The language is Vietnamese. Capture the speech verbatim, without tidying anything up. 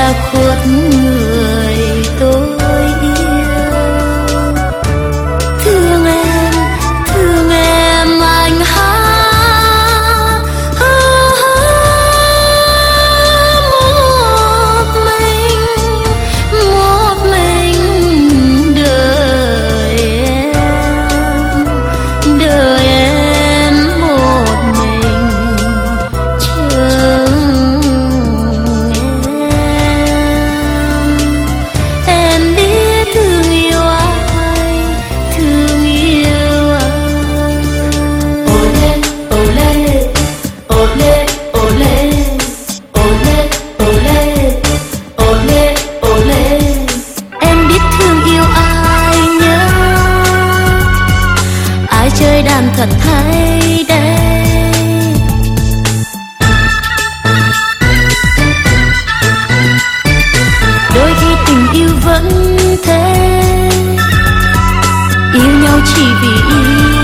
che khuất người tôi yêu. Thương em, thương em anh hát một mình, một mình đời em, đời em một mình chừng em. Em biết thương yêu ai, thương yêu ai. Olé, olé, olé, olé, olé, olé, olé, olé. Em biết thương yêu ai nhớ, ai chơi đàn thật hay đây. Đôi khi tình yêu vẫn thế, yêu nhau chỉ vì yêu.